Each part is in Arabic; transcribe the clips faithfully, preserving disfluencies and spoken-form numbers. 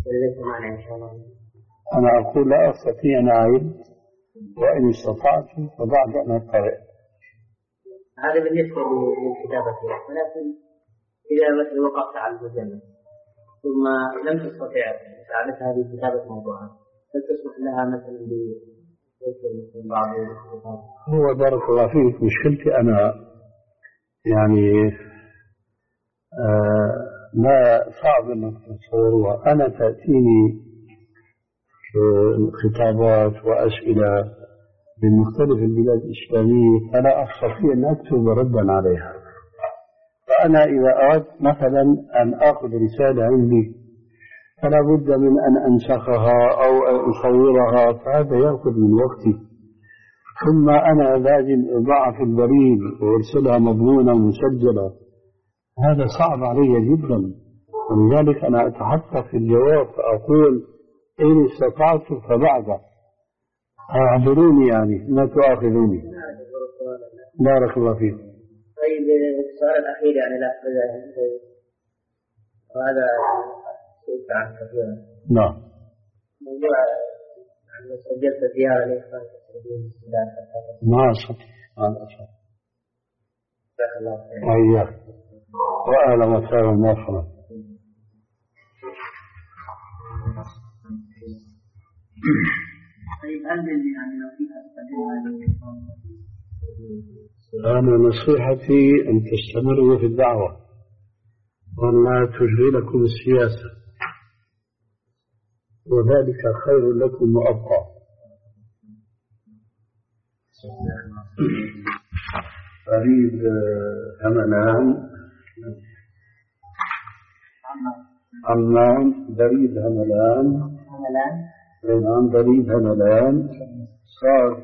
أنا أقول لا أستطيع أن أعيد، وإن استطعت فبعد أن أقرأ. هذا بالنسبة للكتابة، ولكن إذا مثل وقفت على المجلد ثم لم تستطع مساعدتها بكتابة موضوعها، هل تسمح لها مثلا ب بعض الكتاب؟ هو بارك الله فيك، مشكلتي أنا يعني آه ما صعب أنك تتصورها. أنا تأتيني خطابات وأسئلة من مختلف البلاد الإسلامية، فلا أستطيع أن أكتب ردا عليها. فأنا إذا أردت مثلا أن أخذ رسالة عندي فلا بد من أن أنسخها أو أصورها، فهذا يأخذ من وقتي، ثم أنا لازم أضعها في البريد وأرسلها مضمونة ومسجلة. هذا صعب علي جدا، ولذلك أنا أتحقق في الجواب فأقول إن استطعت فبعد أعذروني، يعني لا تؤاخذوني. بارك الله فيك. طيب السؤال الأخير يعني لا وهذا سئلت عنه كثيرا. نعم. موضوع يعني سجلت زيارة لإخوان المسلمين في السودان. ما أستطيع ما أستطيع. جزاك الله خير. وإياك. وأهلا وسهلا مرحبا. طيب هل يعني لو في أنا نصيحتي أن تستمروا في الدعوة ولا تشغلكم السياسة، وذلك خير لكم وأبقى. فريد هملان عمان بريد هملان عن بريد هملان صار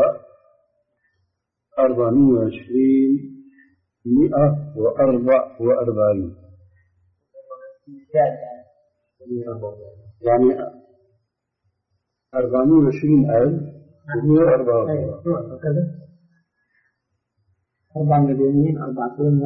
أربعمائة وعشرين مئة وأربع وأربعين، يعني أربعمائة وعشرين ألف ومئة وأربعة وأربعين. أربعة مليونين أربعتين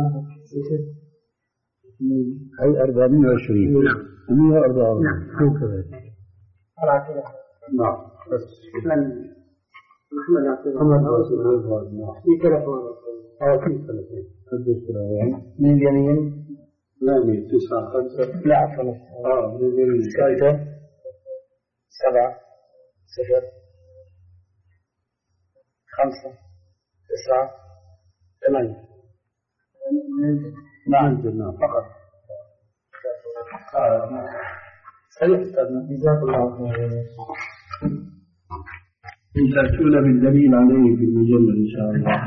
هاي أربعمائة وعشرين ومئة وأربعة وأربعين. نعم. محمد محمد رسول الله. في تلفون أو في تلفون. قديش من اليمين؟ لا من تسعة خمسة. لا عفوا. آه من اليمين. ستة سبعة صفر خمسة تسعة ثمانية. نعم نعم فقط. صحيح أستاذنا جزاك الله خير. تأتون بالدليل عليه في المجلة إن شاء الله.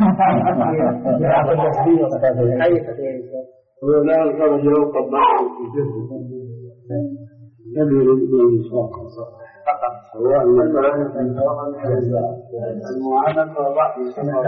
هو لا خرج لو طبعه في جهه الذي يريد الإنصاف فقط، سواء المعاناة وضع السماء.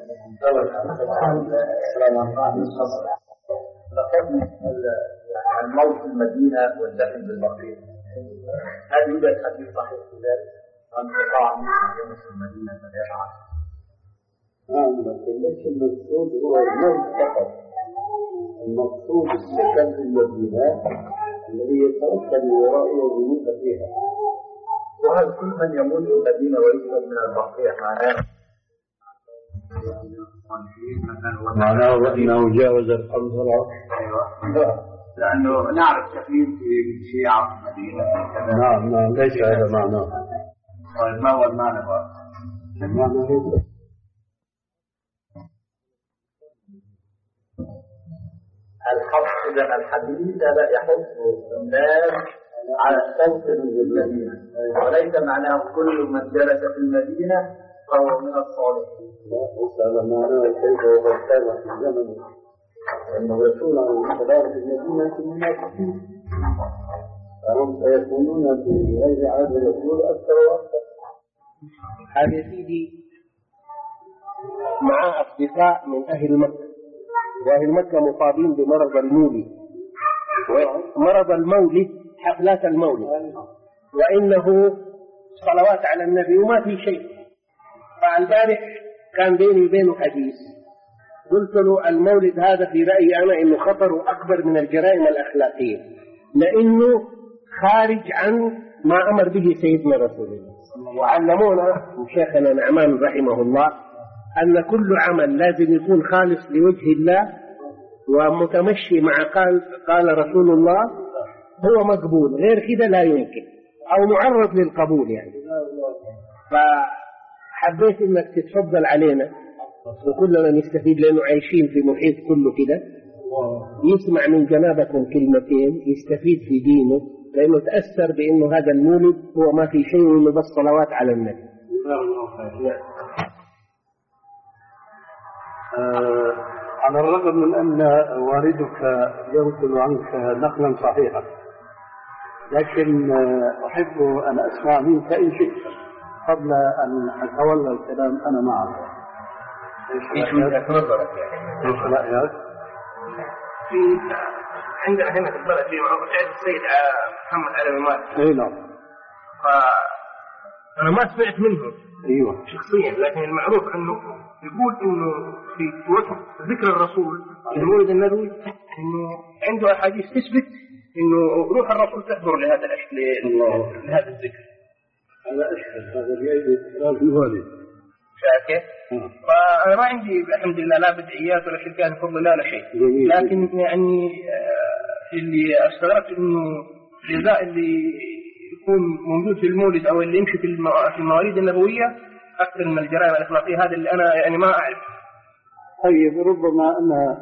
الموت في المدينة والدفن بالبقيع، هل يوجد حديث صحيح في ذلك؟ انقطاع من المدينة ثلاثة عشر. نعم، لكن ليس المقصود هو الموت فقط، المقصود السكن في المدينة الذي يتوكل وراء وجود فيها. وهل كل من يموت في المدينة ويسلم من البقيع معناه معناه أنه جاوز الحنظلة؟ أيوة، لأنه نعرف كثير في شيعة في المدينة. نعم نعم، ليس هذا معناه. طيب ما هو المعنى بقى؟ المعنى ليس الحق، إذا الحديث لا يحث الناس على الصوت من المدينة، وليس معناه كل من جلس في المدينة فهو من الصالحين. ليس هذا معناه كيف هو كان في الزمن أن الرسول عليه السلام في المدينة من المنافقين، فهم سيكونون في غير عهد الرسول أكثر وأكثر. هذا يا سيدي مع أصدقاء من أهل مكة، وأهل مكة مصابين بمرض المولد، مرض المولد حفلات المولد، وإنه صلوات على النبي وما في شيء. فالبارح كان بيني وبينه حديث، قلت له المولد هذا في رأيي أنا إنه خطره أكبر من الجرائم الأخلاقية، لأنه خارج عن ما أمر به سيدنا رسول الله. وعلمونا شيخنا نعمان رحمه الله أن كل عمل لازم يكون خالص لوجه الله ومتمشي مع قال, قال رسول الله هو مقبول، غير كده لا يمكن أو معرض للقبول يعني. فحبيت أنك تتفضل علينا وكلنا نستفيد، لأنه عايشين في محيط كله كده، يسمع من جنابكم كلمتين يستفيد في دينه، لأنه تأثر بأنه هذا المولد هو ما في شيء إلا بس صلوات على النبي. آه على الرغم من أن والدك ينقل عنك نقلا صحيحا، لكن آه أحب أن أسمع منك إن شئت قبل أن أتولى الكلام أنا معك. إيش وجهة نظرك يعني؟ إيش رأيك؟ في عندنا هنا في البلد في معروف السيد محمد علي مالك. اي نعم. فأنا ما سمعت منه ايوه شخصيا، لكن المعروف انه يقول انه في وقت ذكر الرسول في المولد النبوي انه عنده احاديث تثبت انه روح الرسول تحضر لهذا الاشياء لهذا الذكر. هذا اشهد هذا بيد في والد. شاكر. فأنا ما عندي الحمد لله لا بدعيات ولا شركات بفضل الله لا شيء، لكن يعني اللي استغربت انه الغذاء اللي يكون موجود في المولد او اللي يمشي في المواليد النبويه اكثر من الجرائم الاخلاقيه، هذا اللي انا يعني ما اعرف. طيب ربما انا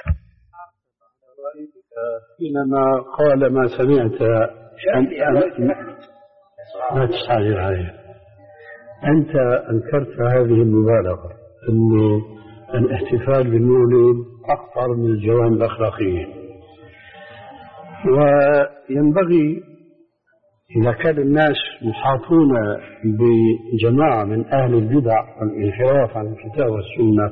حينما قال ما سمعت ما تستعجل عليه، أنت أنكرت هذه المبالغة أن الاحتفال بالمولد أخطر من الجوانب الأخلاقية، وينبغي إذا كان الناس محاطون بجماعة من أهل البدع والانحراف عن الكتاب والسنة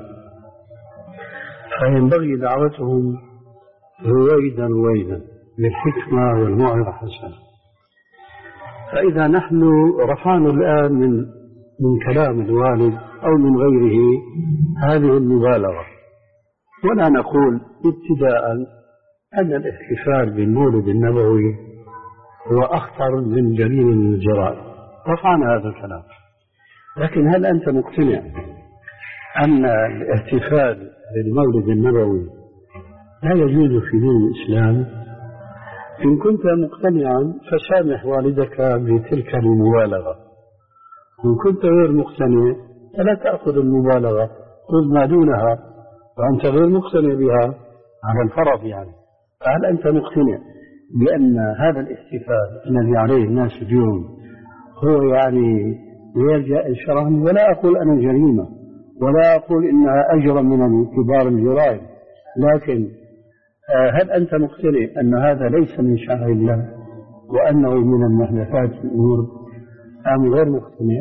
فينبغي دعوتهم رويدا رويدا بالحكمة والموعظة الحسنة. فإذا نحن رفعنا الآن من من كلام الوالد أو من غيره هذه المبالغة، ولا نقول ابتداء أن الاحتفال بالمولد النبوي هو أخطر من جريمة من الجرائم، رفعنا هذا الكلام، لكن هل أنت مقتنع أن الاحتفال بالمولد النبوي لا يجوز في دين الإسلام؟ إن كنت مقتنعا فسامح والدك بتلك المبالغة، إن كنت غير مقتنع فلا تأخذ المبالغة، خذ ما دونها وأنت غير مقتنع بها على الفرض يعني. فهل أنت مقتنع بأن هذا الاحتفال الذي عليه الناس اليوم هو يعني غير جائز شرعا؟ ولا أقول أنا جريمة ولا أقول إنها أجرم من كبار الجرائم، لكن هل أنت مقتنع أن هذا ليس من شرع الله وأنه من المحدثات في الأمور أم غير مقتنع؟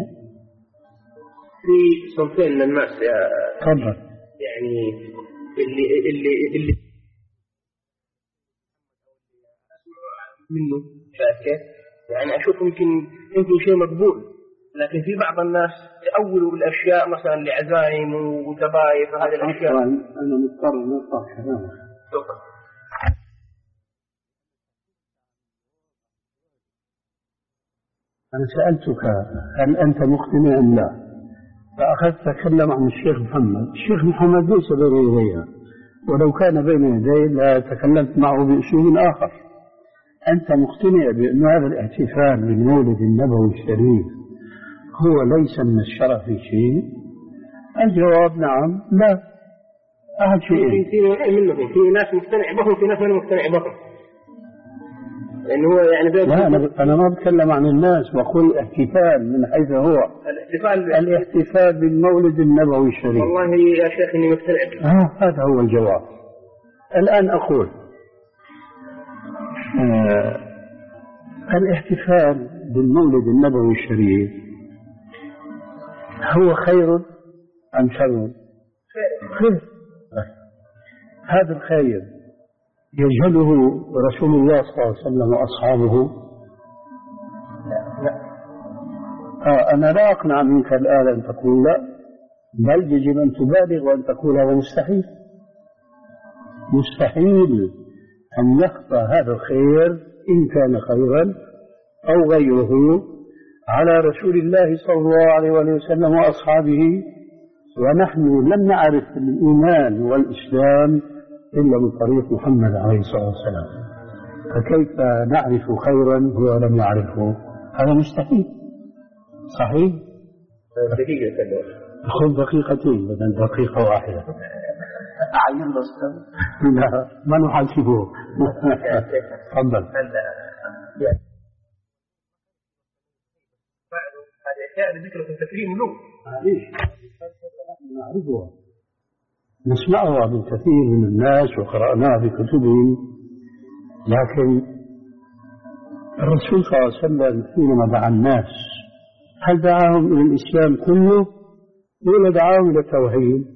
في صنفين من الناس يا تفضل. يعني اللي اللي اللي منه شاكر، يعني أشوف يمكن يمكن شيء مقبول، لكن في بعض الناس يأولوا الأشياء مثلا لعزائم وذبائح وهذه الأشياء. أنا مضطر نقطع كلامك. أنا سألتك هل أنت مقتنع أم لا؟ فأخذت تتكلم عن الشيخ محمد. الشيخ محمد ليس بين يديه، ولو كان بين يديه لتكلمت معه بأسلوب آخر. أنت مقتنع بأن هذا الاحتفال بالمولد النبوي الشريف هو ليس من الشرع في شيء؟ الجواب نعم لا. أحد شيئين، في منهم في ناس مقتنع بهم في ناس ما مقتنع بهم، لأنه هو يعني لا أنا, أنا ما بتكلم عن الناس، بقول الاحتفال من حيث هو الاحتفال الاحتفال بالمولد النبوي الشريف. والله يا شيخ إني مقتنع. آه هذا هو الجواب. الآن أقول آه الاحتفال بالمولد النبوي الشريف هو خير أم شر؟ خير. هذا الخير يجهله رسول الله صلى الله عليه وسلم وأصحابه؟ لا. آه أنا لا أقنع منك الآن أن تقول لا، بل يجب أن تبالغ وأن تقول هذا مستحيل. مستحيل أن يخفى هذا الخير إن كان خيرا أو غيره على رسول الله صلى الله عليه وسلم وأصحابه، ونحن لم نعرف الإيمان والإسلام إلا من طريق محمد عليه الصلاة والسلام، فكيف نعرف خيرا هو لم يعرفه؟ هذا مستحيل. صحيح؟ دقيقة خذ دقيقتين بدل دقيقة واحدة. أعين الأستاذ؟ لا، ما نحاسبه. تفضل. هذه أشياء ذكر في التكريم له. معليش نحن نعرفها، نسمعها من كثير من الناس وقرأناها في كتبهم، لكن الرسول صلى الله عليه وسلم حينما دعا الناس هل دعاهم إلى الإسلام كله ولا دعاهم إلى التوحيد؟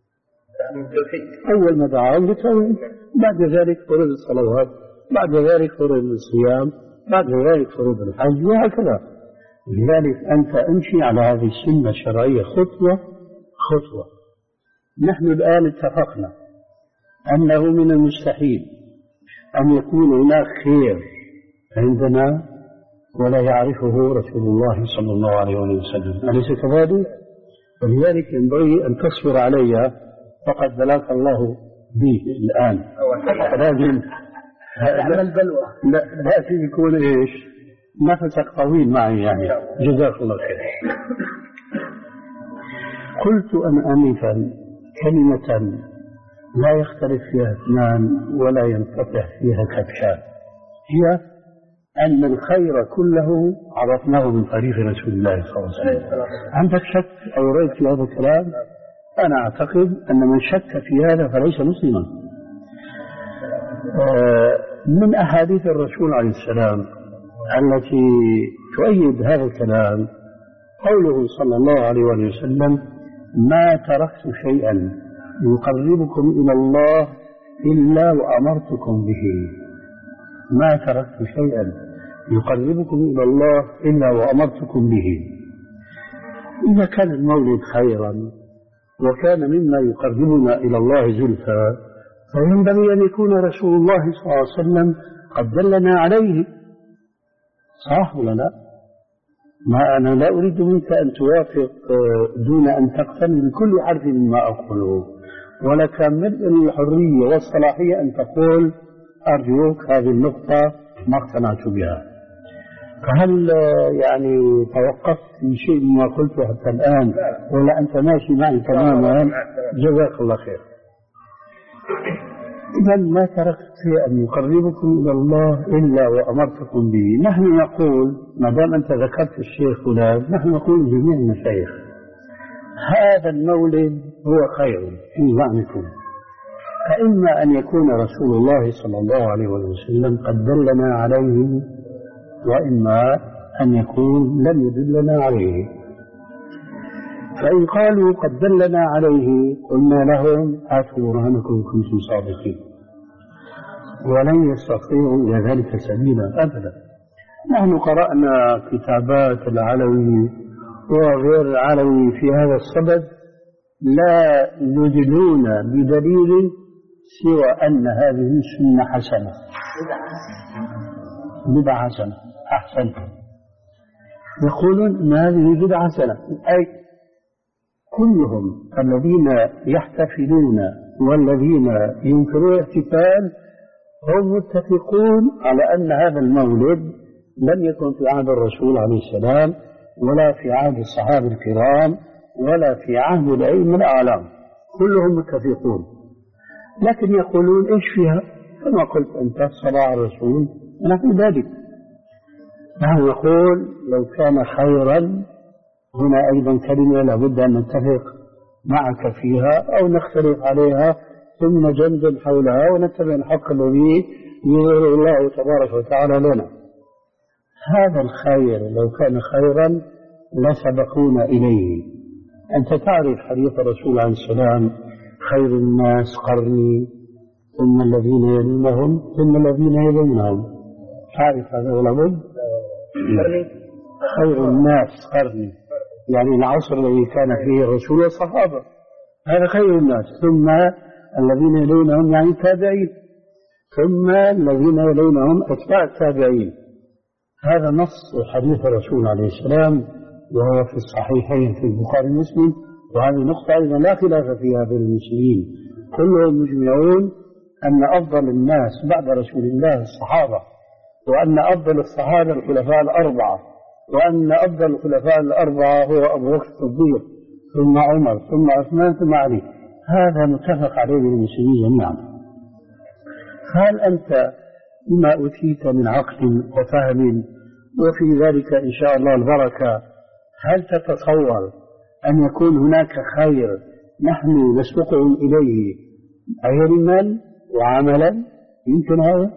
أول ما دعاهم للتوحيد، بعد ذلك فرض الصلوات، بعد ذلك فرض الصيام، بعد ذلك فرض الحج، وهكذا. لذلك أنت امشي على هذه السنة الشرعية خطوة خطوة. نحن الآن اتفقنا أنه من المستحيل أن يكون هناك خير عندنا ولا يعرفه رسول الله صلى الله عليه وسلم، أليس كذلك؟ ولذلك ينبغي أن تصبر علي، فقد بلاك الله به الآن، لكن لا بأسي يكون إيش نفسك طويل معي يعني. جزاك الله خير. قلت أنا آنفا كلمة لا يختلف فيها اثنان ولا ينفتح فيها كبشان، هي أن الخير كله عرفناه من طريق رسول الله صلى الله عليه وسلم. عندك شك أو ريب في هذا الكلام؟ أنا أعتقد أن من شك في هذا فليس مسلما. من أحاديث الرسول عليه السلام التي تؤيد هذا الكلام قوله صلى الله عليه وسلم: ما تركت شيئا يقربكم إلى الله إلا وأمرتكم به. ما تركت شيئا يقربكم إلى الله إلا وأمرتكم به. إذا كان المولد خيرا وكان مما يقربنا إلى الله زلفى، فينبغي أن يكون رسول الله صلى الله عليه وسلم قد دلنا عليه. صح ولا لا؟ ما أنا لا أريد منك أن توافق دون أن تقتنع بكل حرف مما أقوله، ولك ملء الحرية والصلاحية أن تقول أرجوك هذه النقطة ما اقتنعت بها. فهل يعني توقفت في شيء مما قلته حتى الآن ولا أنت ماشي معي تماما؟ جزاك الله خير. إذا ما تركت شيئا يقربكم إلى الله إلا وأمرتكم به. نحن نقول ما دام أنت ذكرت الشيخ فلان، نحن نقول جميع المشايخ هذا المولد هو خير في زعمكم، فإما أن يكون رسول الله صلى الله عليه وسلم قد دلنا عليه، وإما أن يكون لم يدلنا عليه. فإن قالوا قد دلنا عليه قلنا لهم هاتوا برهانكم كنتم صادقين، ولن يستطيعوا إلى ذلك سبيلا أبدا. نحن قرأنا كتابات العلوي وغير العلوي في هذا الصدد لا يدلون بدليل سوى أن هذه السنة حسنة، بدعة حسنة. أحسن، يقولون أن هذه بدعة حسنة، أي كلهم الذين يحتفلون والذين ينكرون الاحتفال هم متفقون على أن هذا المولد لم يكن في عهد الرسول عليه السلام ولا في عهد الصحابة الكرام ولا في عهد الأئمة الأعلام، كلهم متفقون. لكن يقولون إيش فيها؟ كما قلت أنت صلاة الرسول ونحن ذلك. نحن نقول لو كان خيرا، هنا أيضا كلمة لابد أن نتفق معك فيها أو نختلف عليها ثم نجندل حولها ونتبع الحق الذي يظهر الله تبارك وتعالى لنا. هذا الخير لو كان خيرا لسبقونا إليه. أنت تعرف حديث الرسول عليه السلام: خير الناس قرني ثم الذين يلونهم ثم الذين يلونهم. تعرف هذا ولا بد؟ خير الناس قرني، يعني العصر الذي كان فيه الرسول والصحابة، هذا خير الناس، ثم الذين يلونهم يعني التابعين، ثم الذين يلونهم أتباع التابعين. هذا نص حديث الرسول عليه السلام وهو في الصحيحين في البخاري ومسلم، وهذه نقطة أيضا لا خلاف فيها بين المسلمين، كلهم مجمعون أن أفضل الناس بعد رسول الله الصحابة، وأن أفضل الصحابة الخلفاء الأربعة، وأن أفضل الخلفاء الأربعة هو أبو بكر الصديق ثم عمر ثم عثمان ثم علي. هذا متفق عليه المسلمين جميعا. هل أنت بما أوتيت من عقل وفهم وفي ذلك إن شاء الله البركة، هل تتصور أن يكون هناك خير نحن نسبقهم إليه علما وعملا؟ يمكن هذا؟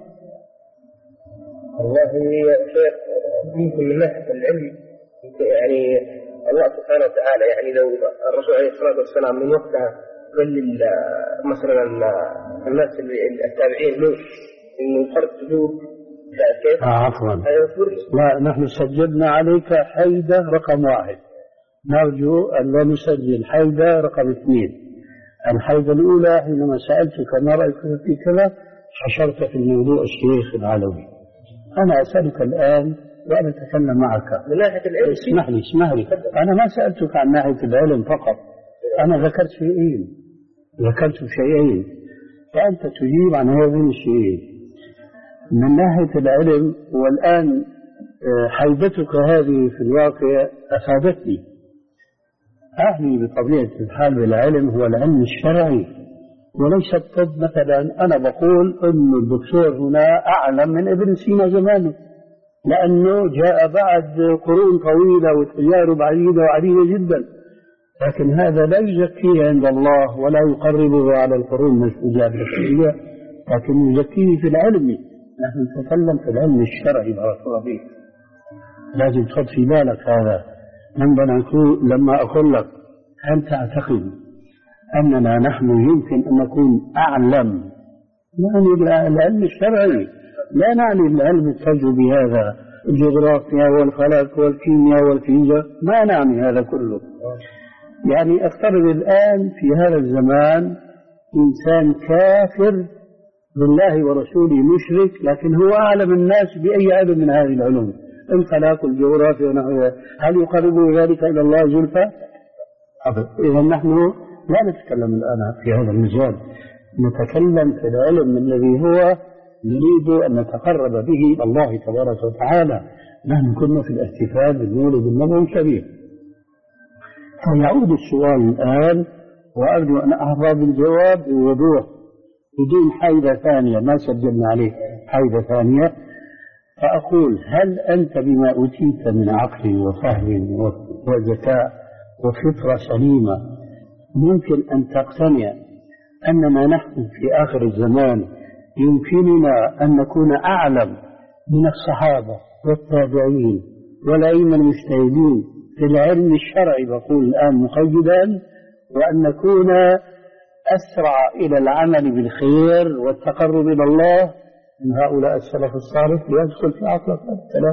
والله يا شيخ يمكن من ناحية العلم، يعني الله سبحانه وتعالى يعني لو الرسول عليه الصلاة والسلام من وقتها قال مثلا الناس التابعين له إنه فرق سجود كيف؟ آه عفوا، لا نحن سجلنا عليك حيدة رقم واحد، نرجو أن لا نسجل حيدة رقم اثنين. الحيدة الأولى حينما سألتك ما رأيك في كذا حشرت في الموضوع الشيخ العلوي. أنا أسألك الآن وأنا أتكلم معك من ناحية العلم. اسمح لي اسمح لي أنا ما سألتك عن ناحية العلم فقط، أنا ذكرت شيئين ذكرت شيئين فأنت تجيب عن هذين الشيئين. من ناحية العلم، والآن حيدتك هذه في الواقع أفادتني. أعني بطبيعة الحال بالعلم هو العلم الشرعي وليس الطب. مثلا أنا بقول أن الدكتور هنا أعلم من ابن سينا زمانه، لأنه جاء بعد قرون طويلة وتجارب عديدة وعديدة جدا، لكن هذا لا يزكيه عند الله ولا يقربه على القرون الإجابة، لكن يزكيه في العلم. نحن نتكلم في العلم الشرعي بارك الله فيك، لازم تحط في بالك هذا. لما أقول لك هل تعتقد أننا نحن يمكن أن نكون أعلم؟ يعني العلم الشرعي لا نعني العلم التجربي هذا، الجغرافيا والفلك والكيمياء والفيزياء، ما نعني هذا كله. يعني افترض الآن في هذا الزمان إنسان كافر بالله ورسوله مشرك، لكن هو أعلم الناس بأي علم من هذه العلوم، الفلك والجغرافيا ونحوها، هل يقرب ذلك إلى الله زلفى؟ إذا نحن لا نتكلم الآن في هذا المجال، نتكلم في العلم الذي هو نريد أن نتقرب به إلى الله تبارك وتعالى. نحن كنا في الاحتفال بالمولد النبوي الكبير. فيعود السؤال الآن وأرجو أن أحظى بالجواب بوضوح بدون حيدة ثانية، ما سجلنا عليه حيدة ثانية. فأقول هل أنت بما أوتيت من عقل وفهم وذكاء وفطرة سليمة ممكن أن تقتنع أننا نحن في آخر الزمان يمكننا أن نكون أعلم من الصحابة والتابعين والأئمة المجتهدين في العلم الشرعي، بقول الآن مقيدا، وأن نكون أسرع إلى العمل بالخير والتقرب إلى الله من هؤلاء السلف الصالح؟ يدخل في عقل الكلام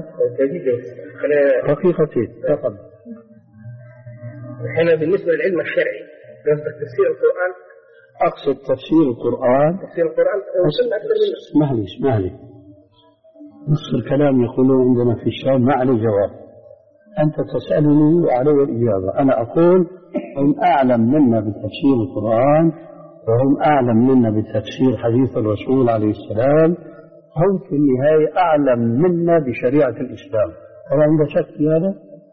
دقيقتين فقط. هنا بالنسبة للعلم الشرعي قصدك تفسير القرآن؟ أقصد تفسير القرآن. تفسير القرآن اسمح لي اسمح لي نص الكلام يقولون عندنا في الشام ما عليه جواب، أنت تسألني وعلي الإجابة. أنا أقول هم أعلم منا بتفسير القرآن وهم أعلم منا بتفسير حديث الرسول عليه السلام، هم في النهاية أعلم منا بشريعة الإسلام. هل عندك شك في هذا؟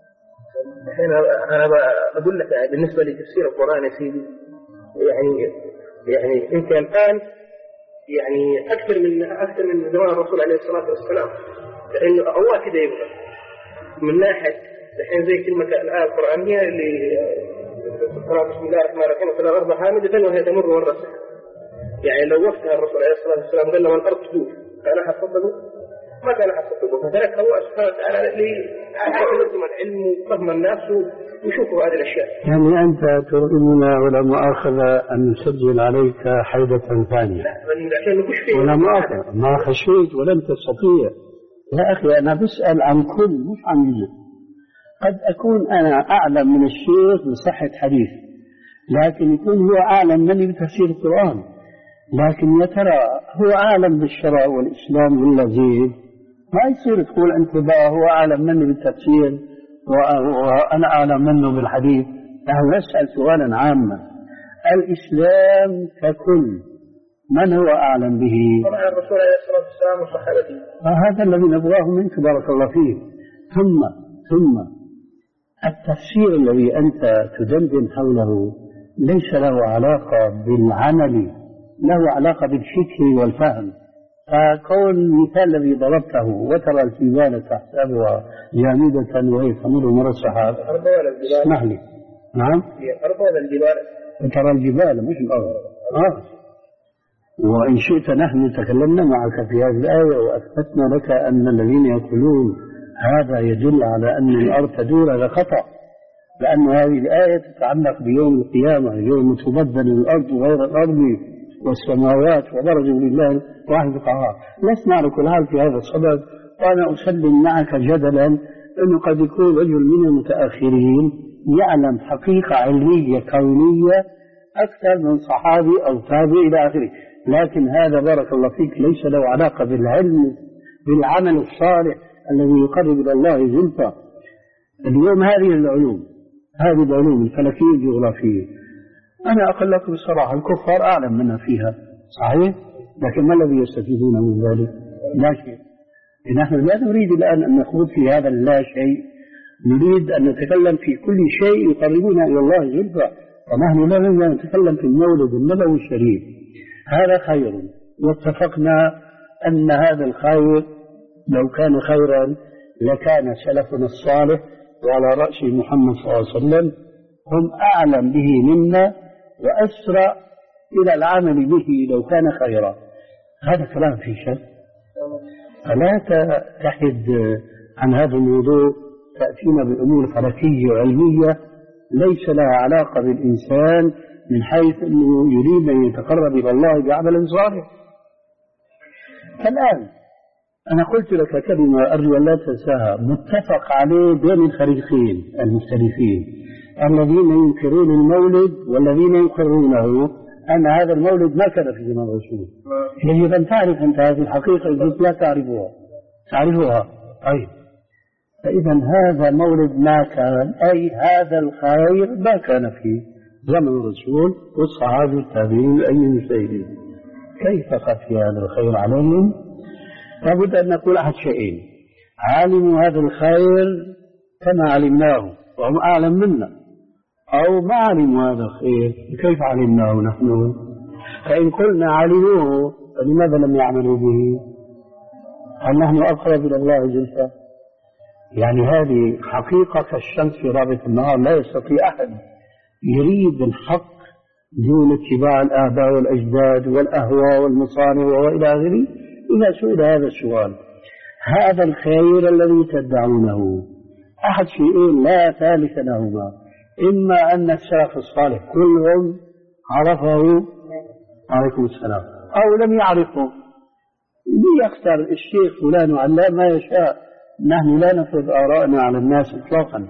أنا أقول لك بالنسبة لتفسير القرآن يا سيدي، يعني يعني أنت الآن يعني أكثر من أكثر من زمان الرسول عليه الصلاة والسلام، لأنه الله كده يبغى من ناحية الحين زي كلمة الآية القرآنية اللي بسم الله الرحمن الرحيم وفي الأرض حامدة وهي تمر مرة سحر. يعني لو وقتها الرسول عليه الصلاة والسلام قال لهم الأرض تدور كان حصدقوا ما كان حصدقوا، فذلك الله سبحانه وتعالى ليعلم العلم وفهم الناس ويشوفوا هذه الأشياء. يعني أنت تريدنا ولا مؤاخذة أن نسجل عليك حيدة ثانية؟ لا عشان نخش فيه ولا مؤاخذة، ما خشيت ولن تستطيع يا أخي. أنا بسأل عن كل مش عن جزء. قد أكون أنا أعلم من الشيخ بصحة حديث، لكن يكون هو أعلم مني بتفسير القرآن. لكن يا ترى هو أعلم بالشرع والإسلام ولا زيد؟ ما يصير تقول أنت بقى هو أعلم مني بالتفسير وأنا أعلم منه بالحديث. نحن نسأل سؤالا عاما، الإسلام ككل من هو أعلم به؟ طبعا الرسول عليه الصلاة والسلام وصحابته. هذا الذي نبغاه منك بارك الله فيك. ثم ثم التفسير الذي أنت تدندن حوله ليس له علاقة بالعمل، له علاقة بالفكر والفهم. فكون المثال الذي ضربته وترى الجبال تحسبها جامدة وهي تمر مر السحاب، اسمح لي. نعم، الأرض ولا الجبال؟ وترى الجبال مش الأرض. آه. وإن شئت نحن تكلمنا معك في هذه الآية وأثبتنا لك أن الذين يقولون هذا يدل على أن الأرض تدور هذا خطأ، لأن هذه الآية تتعلق بيوم القيامة، يوم تبدل الأرض غير الأرض والسماوات وبرزوا لله واحد القهار. لسنا على كل حال في هذا الصدد، وأنا أسلم معك جدلا أنه قد يكون رجل من المتأخرين يعلم حقيقة علمية كونية أكثر من صحابي أو تابعي إلى آخره، لكن هذا بارك الله فيك ليس له علاقة بالعلم بالعمل الصالح الذي يقرب إلى الله زلفى. اليوم هذه العلوم، هذه العلوم الفلكية الجغرافية، أنا أقول لك بصراحة الكفار أعلم منا فيها صحيح، لكن ما الذي يستفيدون من ذلك؟ لا شيء. نحن لا نريد الآن أن نخوض في هذا اللا شيء، نريد أن نتكلم في كل شيء يقربنا إلى الله زلفى، ونحن لا نريد أن نتكلم في المولد النبوي الشريف. هذا خير، واتفقنا أن هذا الخير لو كان خيرا لكان سلفنا الصالح وعلى رأس محمد صلى الله عليه وسلم هم أعلم به منا وأسرع إلى العمل به لو كان خيرا. هذا كلام في شك، فلا تحد عن هذا الموضوع تأتينا بأمور فلكية وعلمية ليس لها علاقة بالإنسان من حيث أنه يريد أن يتقرب إلى الله بعمل صالح. فالآن أنا قلت لك كلمة أرجو أن لا تنساها، متفق عليه بين الفريقين المختلفين، الذين ينكرون المولد والذين يقرونه أن هذا المولد ما كان في زمان الرسول. يجب أن تعرف أنت هذه الحقيقة إذا لا تعرفها تعرفها طيب. فإذا هذا مولد ما كان، أي هذا الخير ما كان في زمن الرسول والصحابة التابعين أي المجتهدين. كيف خفي هذا الخير عليهم؟ لابد أن نقول أحد شيئين: علموا هذا الخير كما علمناه وهم أعلم منا، أو ما علموا هذا الخير كيف علمناه نحن. فإن قلنا علموه فلماذا لم يعملوا به؟ هل نحن أقرب إلى الله زلفى؟ يعني هذه حقيقة كالشمس في رابط النهار، لا يستطيع أحد يريد الحق دون اتباع الآباء والأجداد والأهواء والمصانع وإلى آخره. إذا سئل هذا السؤال، هذا الخير الذي تدعونه أحد شيئين لا ثالث لهما: إما أن السلف الصالح كلهم عرفه عليكم السلام، أو لم يعرفه. ليختار الشيخ فلان وعلام ما يشاء، نحن لا نفرض آراءنا على الناس إطلاقا.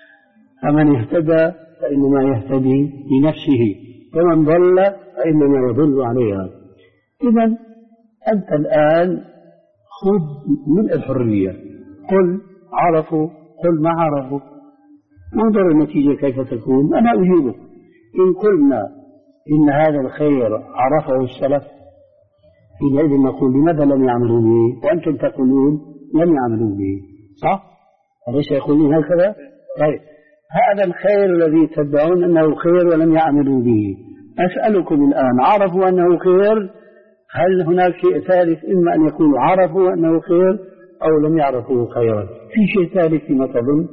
فمن اهتدى فإنما يهتدي لنفسه، ومن ضل فإنما يضل عليها. إذن أنت الآن خذ من الحرية، قل عرفوا قل ما عرفوا، انظر النتيجة كيف تكون. أنا أجيبك. إن قلنا إن هذا الخير عرفه السلف حينئذ نقول لماذا لم يعملوا به وأنتم تقولون لم يعملوا به، صح؟ أليس يقولون هكذا؟ طيب، هذا الخير الذي تدعون أنه خير ولم يعملوا به، أسألكم الآن: عرفوا أنه خير؟ هل هناك شيء ثالث؟ إما أن يكونوا عرفوا أنه خير أو لم يعرفوا خيرا. في شيء ثالث فيما تظن؟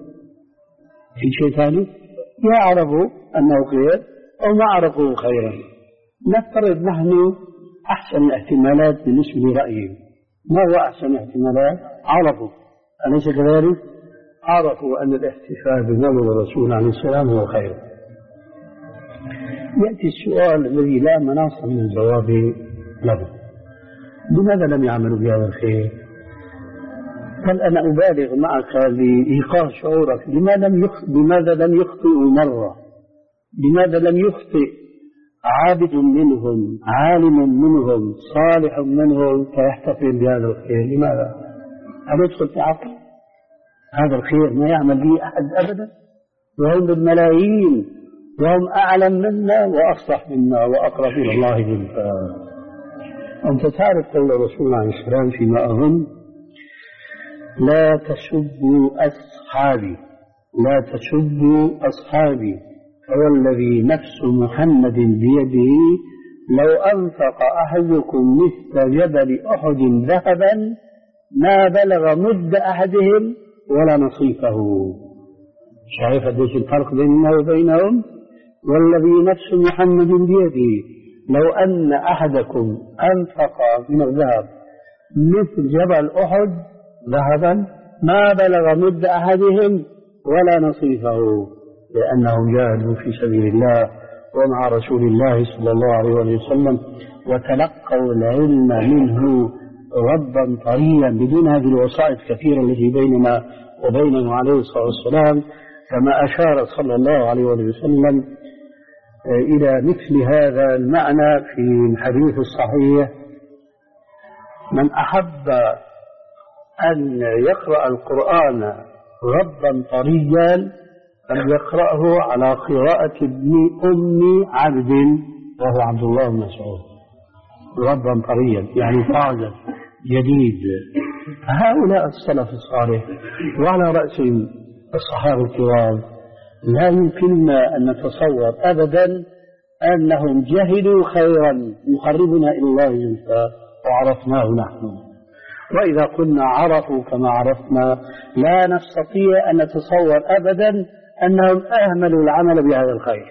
في شيء ثالث؟ يا عرفوا أنه خير أو ما عرفوا خيرا. نفترض نحن أحسن الاحتمالات بالنسبة لرأيهم. ما هو أحسن احتمالات؟ عرفوا، أليس كذلك؟ عرفوا أن الاحتفال بمولد الرسول عليه السلام هو خير. يأتي السؤال الذي لا مناص من الجواب له: لماذا لم يعملوا بهذا الخير؟ هل أنا أبالغ معك لإيقاظ شعورك؟ لماذا لم يخطئ لماذا لم يخطئوا مرة؟ لماذا لم يخطئ عابد منهم، عالم منهم، صالح منهم، فيحتفل بهذا الخير؟ لماذا؟ هل يدخل في عقل؟ هذا الخير ما يعمل به أحد أبدا، وهم بالملايين، وهم أعلم منا وأصلح منا وأقرب إلى الله زلفى. أنت تعرف قول الرسول عليه السلام فيما أظن: لا تسبوا أصحابي، لا تسبوا أصحابي، فوالذي نفس محمد بيده لو أنفق أحدكم مثل جبل أحد ذهبا ما بلغ مد أحدهم ولا نصيفه. شايف قديش الفرق بيننا وبينهم؟ والذي نفس محمد بيده لو أن أحدكم أنفق من الذهب مثل جبل أحد ذهبا ما بلغ مد أحدهم ولا نصيفه، لأنهم جاهدوا في سبيل الله ومع رسول الله صلى الله عليه وسلم وتلقوا العلم منه ربا طريا بدون هذه الوسائط الكثيرة التي بيننا وبينه عليه الصلاة والسلام، كما أشار صلى الله عليه وسلم إلى مثل هذا المعنى في الحديث الصحيح: من أحب أن يقرأ القرآن ربا طريا فليقرأه على قراءة ابن أم عبد وهو عبد الله بن مسعود، ربا طريا يعني طازج جديد. هؤلاء السلف الصالح وعلى رأسهم الصحابة الكرام لا يمكننا أن نتصور أبدا أنهم جهلوا خيرا يقربنا إلى الله زلفى وعرفناه نحن. وإذا كنا عرفوا كما عرفنا لا نستطيع أن نتصور أبدا أنهم أهملوا العمل بهذا الخير.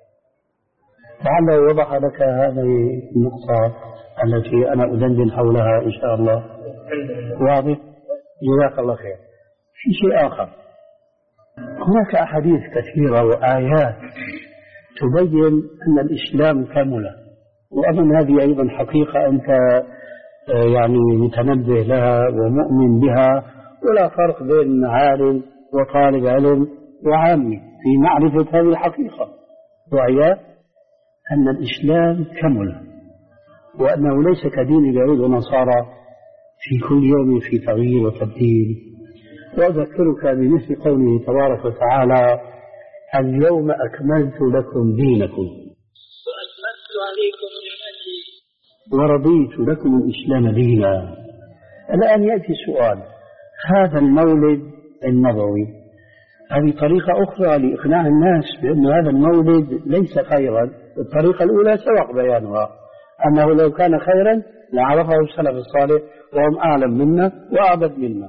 لعله وضح لك هذه النقطة التي أنا أدندن حولها إن شاء الله. واضح؟ جزاك الله خير. في شيء آخر، هناك أحاديث كثيرة وآيات تبين أن الإسلام كمل، وأظن هذه أيضا حقيقة أنت يعني متنبه لها ومؤمن بها، ولا فرق بين عالم وطالب علم وعامي في معرفة هذه الحقيقة، وهي أن الإسلام كمل، وأنه ليس كدين اليهود والنصارى في كل يوم في تغيير وتبديل. وأذكرك بمثل قوله تبارك وتعالى: اليوم أكملت لكم دينكم وأتممت عليكم نعمتي ورضيت لكم الإسلام دينا. الآن يأتي سؤال: هذا المولد النبوي هذه طريقة أخرى لإقناع الناس بأن هذا المولد ليس خيرا. الطريقة الأولى سبق بيانها، أنه لو كان خيرا لعرفه السلف الصالح وهم أعلم منا وأعبد منا،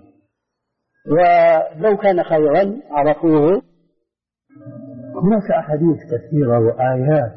ولو كان خيرا عرفوه. هناك أحاديث كثيرة وآيات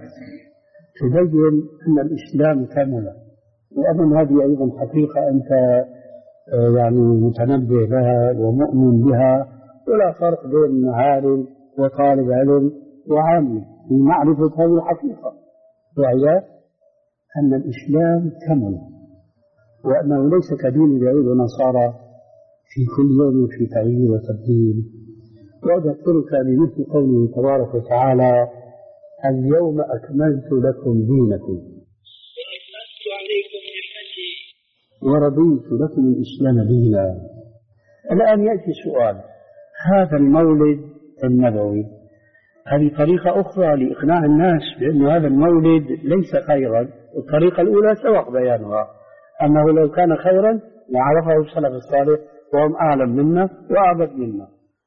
تبين أن الإسلام كمل، وأظن هذه أيضا حقيقة أنت يعني متنبه لها ومؤمن بها، ولا فرق بين عالم وطالب علم وعامي في معرفة هذه الحقيقة، وهي أن الإسلام كمل، وأنه ليس كدين اليهود والنصارى في كل يوم في تغيير وتبديل. وأذكرك بمثل قوله تبارك وتعالى: اليوم أكملت لكم دينكم وأتممت عليكم نعمتي ورضيت لكم الإسلام دينا. الآن يأتي سؤال: هذا المولد النبوي هذه طريقة أخرى لإقناع الناس بأن هذا المولد ليس خيرا. الطريقة الأولى سبق بيانها، أنه لو كان خيرا لعرفه السلف الصالح وهم أعلم منا وأعبد منا،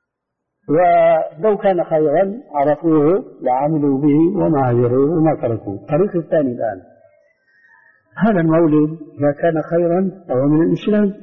ولو كان خيرا عرفوه لعملوا به وما هجروه وما تركوه. الطريق الثاني الآن: هذا المولد إذا كان خيرا فهو من الإسلام،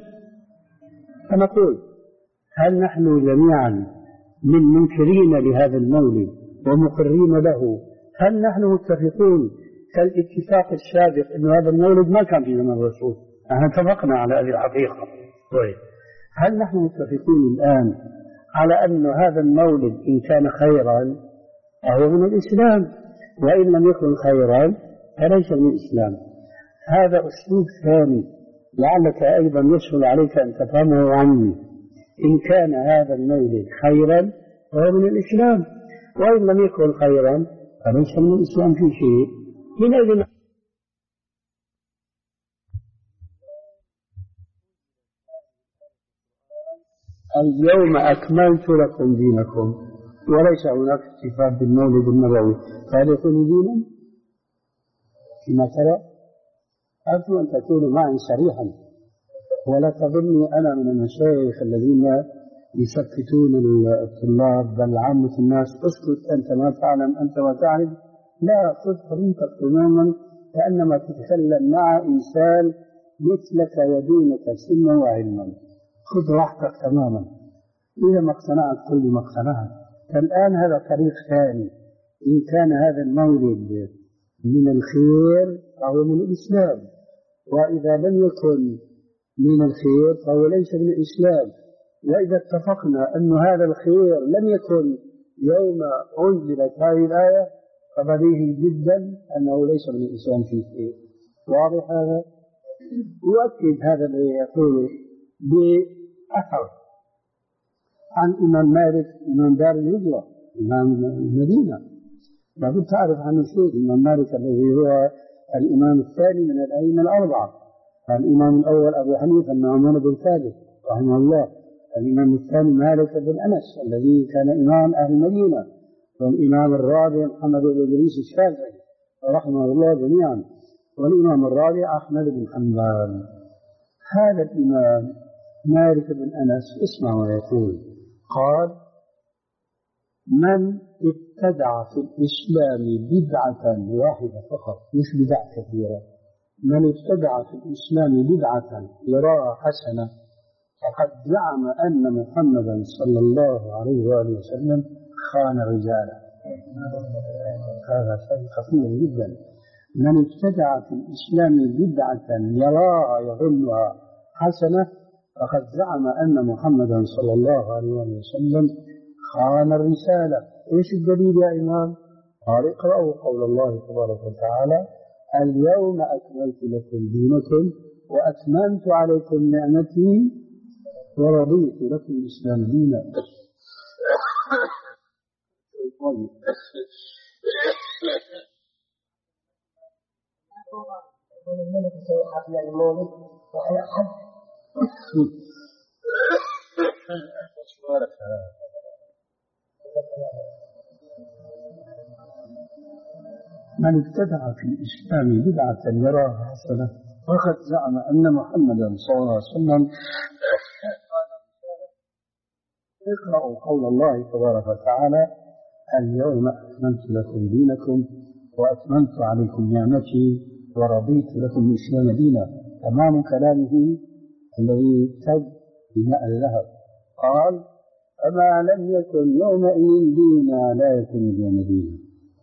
فنقول: هل نحن جميعا من منكرين لهذا المولد ومقرين له؟ هل نحن متفقون كالاتفاق السابق أن هذا المولد ما كان في زمن الرسول؟ نحن اتفقنا على هذه الحقيقة. طيب، هل نحن متفقون الآن على أن هذا المولد إن كان خيرا فهو من الإسلام، وإن لم يكن خيرا فليس من الإسلام؟ هذا أسلوب ثاني لعلك أيضا يسهل عليك أن تفهمه عني. إن كان هذا المولد خيرا فهو من الإسلام، وإن لم يكن خيرا فليس من الإسلام في شيء. من أجل اليوم أكملت لكم دينكم، وليس هناك احتفال بالمولد النبوي، فهل يكون دينا؟ فيما ترى أرجو أن تكونوا معي صريحا، ولا تظني أنا من المشايخ الذين يسكتون الطلاب بل عامة الناس. اسكت أنت ما تعلم، أنت ما تعرف. لا، خذ حريتك تماما كأنما تتكلم مع إنسان مثلك ودونك سنا وعلما. خذ راحتك تماما. إذا ما اقتنعت كل ما اقتنعت. الآن هذا طريق ثاني. إن كان هذا المولد من الخير فهو من الإسلام، وإذا لم يكن من الخير فهو ليس من الإسلام. وإذا اتفقنا أن هذا الخير لم يكن يوم أنزلت هذه الآية فبديهي جدا أنه ليس من الإسلام فيه خير. واضح هذا؟ يؤكد هذا الذي يقول بأثر عن إمام مالك إمام دار الهجرة إمام المدينة. لابد تعرف عنه شيء. إمام مالك الذي هو الإمام الثاني من الأئمة الأربعة. الإمام الأول أبو حنيفة النعمان بن ثابت رحمه الله. الإمام الثاني مالك بن أنس الذي كان إمام أهل المدينة. والإمام الرابع محمد بن إدريس الشافعي رحمه الله جميعا. والإمام الرابع أحمد بن حنبل. هذا الإمام مالك بن أنس اسمع ما يقول. قال: من ابتدع في الإسلام بدعة واحدة فقط، مش بدع كثيرة، من ابتدع في الإسلام بدعة يراها حسنة فقد زعم أن محمدا صلى الله عليه وآله وسلم خان رجاله. هذا شيء خطير جدا. من ابتدع في الإسلام بدعة يراها يظنها حسنة فقد زعم أن محمدا صلى الله عليه وآله وسلم خان الرسالة. إيش الدليل يا إمام؟ قال: اقرأوا قول الله تبارك وتعالى: اليوم أكملت لكم دينكم وأتممت عليكم نعمتي ورضيت لكم الإسلام دينا. من ابتدع في الإسلام بدعة يراها حسنة فقد زعم أن محمدا صلى الله عليه وسلم. اقرأوا قول الله تبارك وتعالى: اليوم أكملت لكم دينكم وأتممت عليكم نعمتي ورضيت لكم الإسلام دينا. تمام كلامه الذي ابتد بماء الذهب. قال: فما لم يكن يومئذ دينا لا يكون اليوم دينا.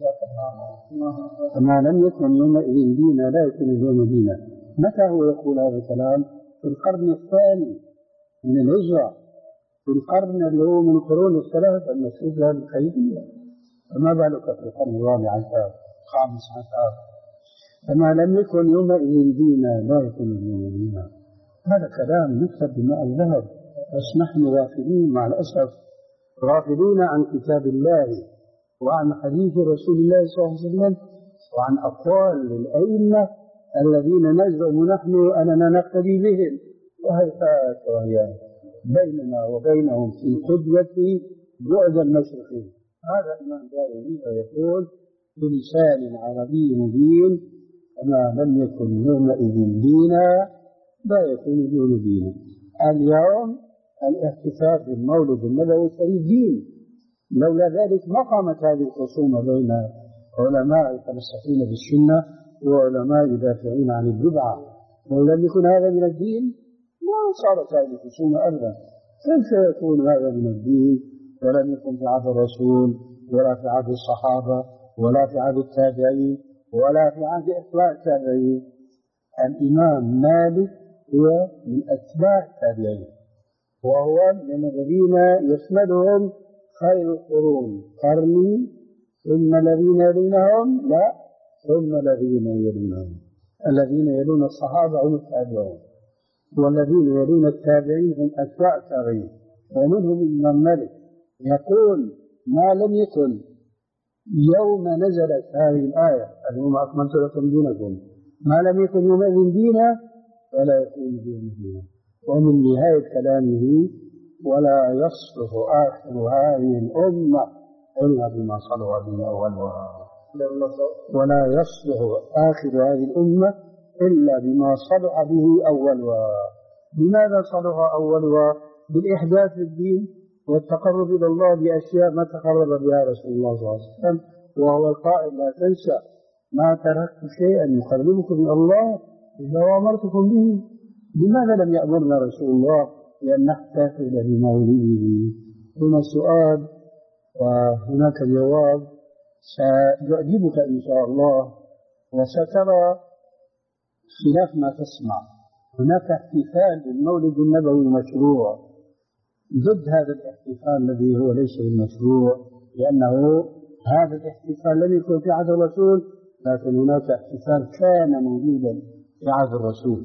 فما لم يكن يومئذ دينا لا يكون اليوم دينا. متى هو يقول هذا الكلام؟ في القرن الثاني من الهجرة، في القرن اللي هو من القرون الثلاثة المسؤولة الخيرية. فما بالك في القرن الرابع عشر الخامس عشر؟ فما لم يكن يومئذ دينا لا يكون اليوم دينا. هذا كلام يكتب بماء الذهب، بس نحن غافلين مع الأسف، غافلون عن كتاب الله وعن حديث رسول الله صلى الله عليه وسلم وعن أقوال الأئمة الذين نزعم نحن أننا نقتدي بهم. وهيفاء وهي بيننا وبينهم في القدوة بعد المشرقين. هذا الإمام دارمي يقول بلسان عربي مبين: فما لم يكن يومئذ دينا لا يكون اليوم دينا. اليوم الاحتفال بالمولد النبوي الشريف دين. لولا ذلك ما قامت هذه الخصومة بين علماء يتمسكون بالسنة وعلماء يدافعون عن البدعة. لو لم يكن هذا من الدين ما صارت هذه الخصومة أبدا. كيف يكون هذا من الدين ولم يكن في عهد الرسول ولا في عهد الصحابة ولا في عهد التابعين ولا في عهد أتباع التابعين؟ الإمام مالك هو من أتباع التابعين، وهو من الذين يشملهم خير القرون قرني ثم الذين يلونهم لا ثم الذين يلونهم. الذين يلون الصحابة هم التابعون، والذين يلون التابعين هم أتباع التابعين. ومنهم الإمام مالك يقول: ما لم يكن يوم نزلت هذه الآية اليوم أكملت لكم دينكم ما لم يكن يومئذ دينا فلا يكون اليوم دينا. ومن نهاية كلامه ولا يصلح آخر هذه الأمة إلا بما صلح به أولها، ولا يصلح آخر هذه الأمة إلا بما صلح به أولها. لماذا صلح أولها؟ بالإحداث في الدين والتقرب إلى الله بأشياء ما تقرب بها رسول الله صلى الله عليه وسلم، وهو القائل لا تنسى ما تركت شيئا يقربكم إلى الله إلا وأمرتكم به. لماذا لم يأمرنا رسول الله لأن نحتفل بمولده؟ هنا سؤال وهناك جواب سيعجبك إن شاء الله، وسترى خلاف ما تسمع. هناك احتفال بالمولد النبوي مشروع ضد هذا الاحتفال الذي هو ليس بالمشروع، لأنه هذا الاحتفال لم يكن في عهد الرسول، لكن هناك احتفال كان موجودا في عهد الرسول،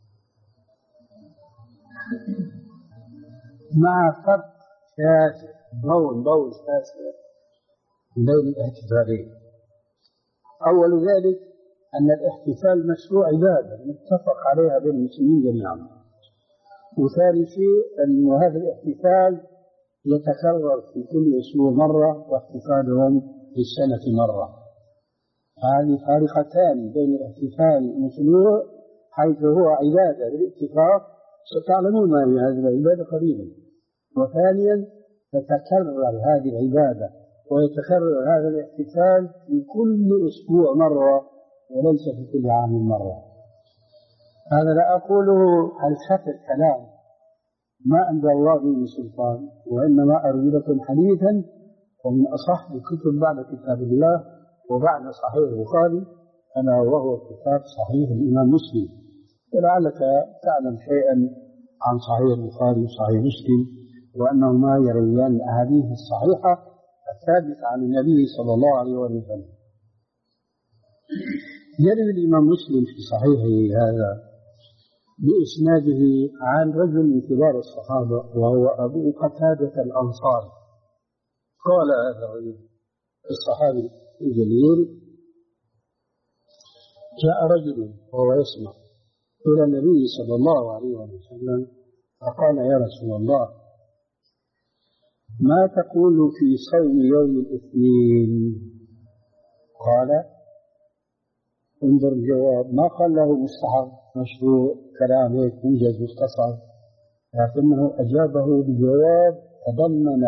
مع فرق شاسع ضوء ضوء شاسع بين الاحتفالين. أول ذلك أن الاحتفال مشروع عبادة متفق عليها بين المسلمين جميعا، وثاني شيء أن هذا الاحتفال يتكرر في كل أسبوع مرة، واحتفالهم في السنة مرة. هذه فارقتان بين الاحتفال المشروع حيث هو عبادة بالاتفاق، ستعلمون ما هي هذه العبادة قريبا، وثانيا تتكرر هذه العبادة ويتكرر هذا الاحتفال في كل أسبوع مرة وليس في كل عام مرة. هذا لا أقوله فلسفة الكلام، ما أنزل الله به سلطان، وإنما أروي لكم حديثا ومن أصح الكتب بعد كتاب الله وبعد صحيح البخاري أنا وهو كتاب صحيح الإمام مسلم. ولعلك تعلم شيئا عن صحيح البخاري وصحيح مسلم، وأنهما يرويان الأحاديث الصحيحة الثابتة عن النبي صلى الله عليه وسلم. يروي الإمام مسلم في صحيحه هذا بإسناده عن رجل من كبار الصحابة وهو أبو قتادة الأنصاري. قال هذا الرجل الصحابي الجليل: جاء رجل وهو يسمع إلى النبي صلى الله عليه وسلم فقال: يا رسول الله، ما تقول في صوم يوم الاثنين؟ قال: انظر الجواب، ما قال له مستحب مشروع كلام هيك موجز مختصر، لكنه أجابه بجواب تضمن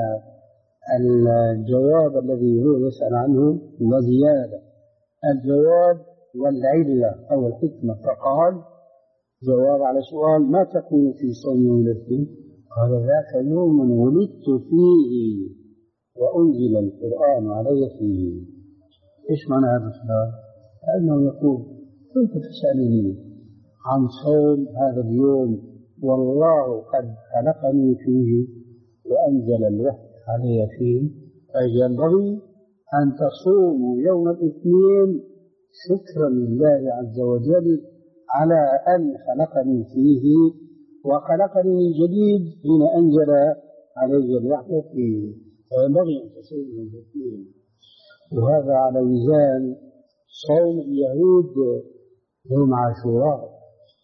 الجواب الذي هو يسأل عنه وزيادة، الجواب والعلة أو الحكمة. فقال جواب على سؤال: ما تقول في صوم يوم الاثنين؟ قال: ذاك يوم ولدت فيه وأنزل القرآن علي فيه. إيش معنى هذا الكلام؟ أنه يقول: كيف تسألني عن صوم هذا اليوم والله قد خلقني فيه وأنزل الوحي علي فيه، فينبغي أن تصوموا يوم الاثنين شكرا لله عز وجل على أن خلقني فيه وخلقني من جديد حين أنزل علي الوحي فيه، فينبغي أن تصوموا يوم الاثنين. وهذا على ميزان صوم اليهود يوم عاشوراء.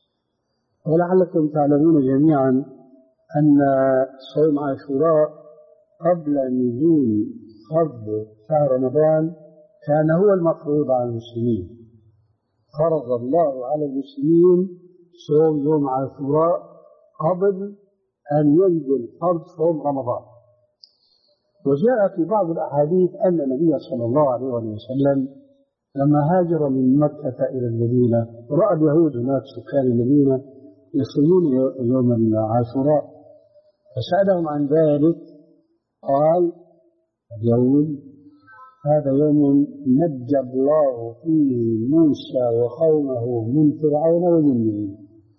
ولعلكم تعلمون جميعا أن صوم عاشوراء قبل نزول فرض شهر رمضان كان هو المفروض على المسلمين. فرض الله على المسلمين صوم يوم عاشوراء قبل أن ينزل فرض صوم رمضان. وجاء في بعض الأحاديث أن النبي صلى الله عليه وسلم لما هاجر من مكة إلى المدينة رأى اليهود هناك سكان المدينة يصومون يوم عاشوراء، فسألهم عن ذلك. قال: اليوم هذا يوم نجى الله فيه موسى وقومه من فرعون وجنه،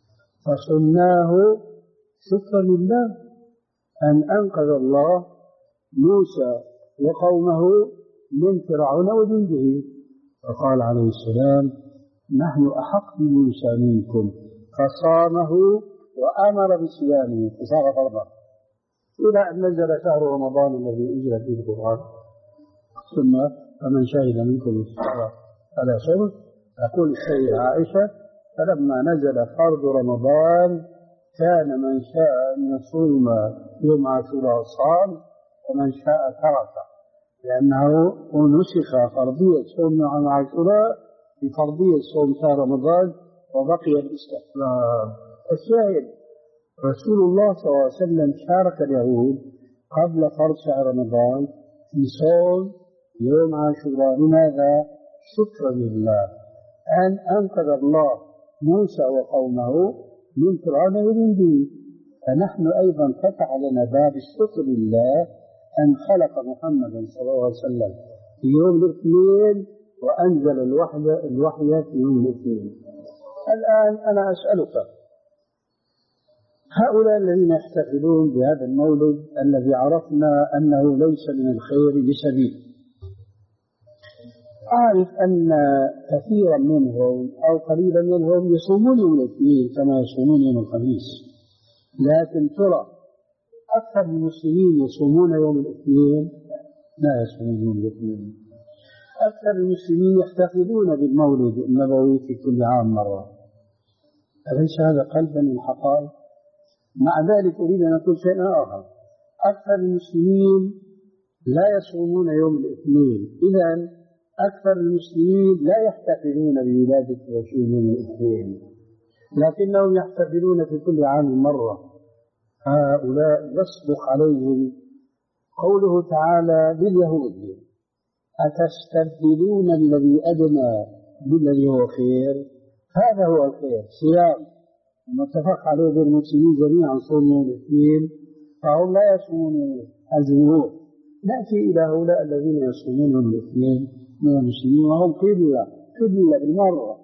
فصمناه شكرا لله أن أنقذ الله موسى وقومه من فرعون وجنده. فقال عليه السلام: نحن أحق بموسى منكم، فصامه وأمر بصيامه فصار فرضا، إلى أن نزل شهر رمضان الذي أنزل فيه القرآن، ثم فمن شهد منكم الشهر فلا صوم. تقول السيدة عائشة: فلما نزل فرض رمضان كان من شاء أن يصوم يوم عاشوراء صام ومن شاء ترك، لأنه نسخ فرضية صوم يوم عاشوراء بفرضية صوم شهر رمضان وبقي الاستحباب. الشاهد رسول الله صلى الله عليه وسلم شارك اليهود قبل فرض شهر رمضان في صوم يوم عاشوراء. لماذا؟ شكرا لله أن أنقذ الله موسى وقومه من فرعون ومن دين، فنحن أيضا فتح لنا باب الشكر لله أن خلق محمدا صلى الله عليه وسلم في يوم الاثنين وأنزل الوحي الوحي في يوم الاثنين. الآن أنا أسألك، هؤلاء الذين يحتفلون بهذا المولد الذي عرفنا أنه ليس من الخير بسبيل، أعرف أن كثيرا منهم أو قليلا منهم يصومون يوم الاثنين كما يصومون يوم الخميس، لكن ترى أكثر المسلمين يصومون يوم الاثنين؟ لا يصومون يوم الاثنين. أكثر المسلمين يحتفلون بالمولد النبوي في كل عام مرة. أليس هذا قلبا من الحقائق؟ مع ذلك أريد أن أقول شيئا آخر، أكثر المسلمين لا يصومون يوم الاثنين، إذن أكثر المسلمين لا يحتفلون بولادة رسول يوم الاثنين، لكنهم يحتفلون في كل عام مرة. هؤلاء يصدق عليهم قوله تعالى باليهود: أتستبدلون الذي أدنى بالذي هو خير؟ هذا هو الخير، صيام متفق عليه بالمسلمين جميعا صوم يوم الاثنين، فهم لا يصومون الجمهور. نأتي إلى هؤلاء الذين يصومون يوم الاثنين من المسلمين وهم قلة قلة بالمرة.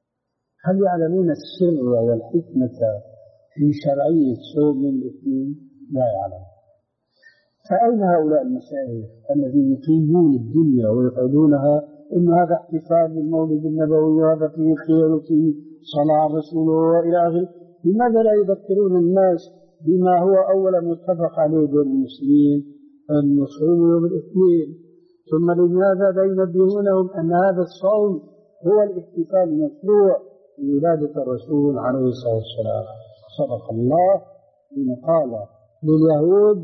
هل يعلمون السر والحكمة في شرعية صوم يوم الاثنين؟ لا يعلم. فأين هؤلاء المشايخ الذين يقيمون الدنيا ويقعدونها إن هذا احتفال بالمولد النبوي وهذا فيه خير وفيه صلاة رسوله وإلى آخره؟ لماذا لا يذكرون الناس بما هو أولا متفق عليه بين المسلمين أن يصوموا يوم الاثنين؟ ثم لماذا لا ينبهونهم أن هذا الصوم هو الاحتفال المشروع بولادة الرسول عليه الصلاة والسلام؟ صدق الله حين قال لليهود: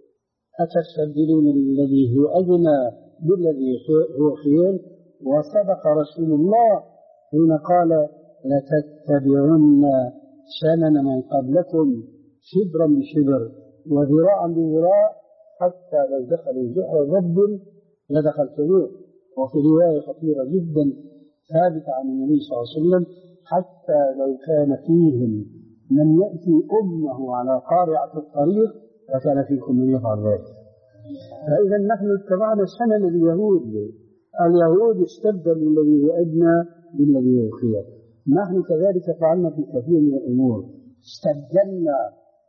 أتستبدلون الذي هو أدنى بالذي هو خير؟ وصدق رسول الله حين قال: لتتبعن سنن من قبلكم شبرا بشبر وذراعا بذراع حتى لو دخلوا جحر ضب لدخلتموه. وفي رواية خطيرة جدا ثابتة عن النبي صلى الله عليه وسلم: حتى لو كان فيهم من يأتي أمه على قارعة الطريق فكان فيكم من يفعل ذلك. فإذا نحن اتبعنا سنن اليهود، اليهود استبدلوا الذي هو أدنى بالذي هو خير. نحن كذلك فعلنا في كثير من الأمور، استبدلنا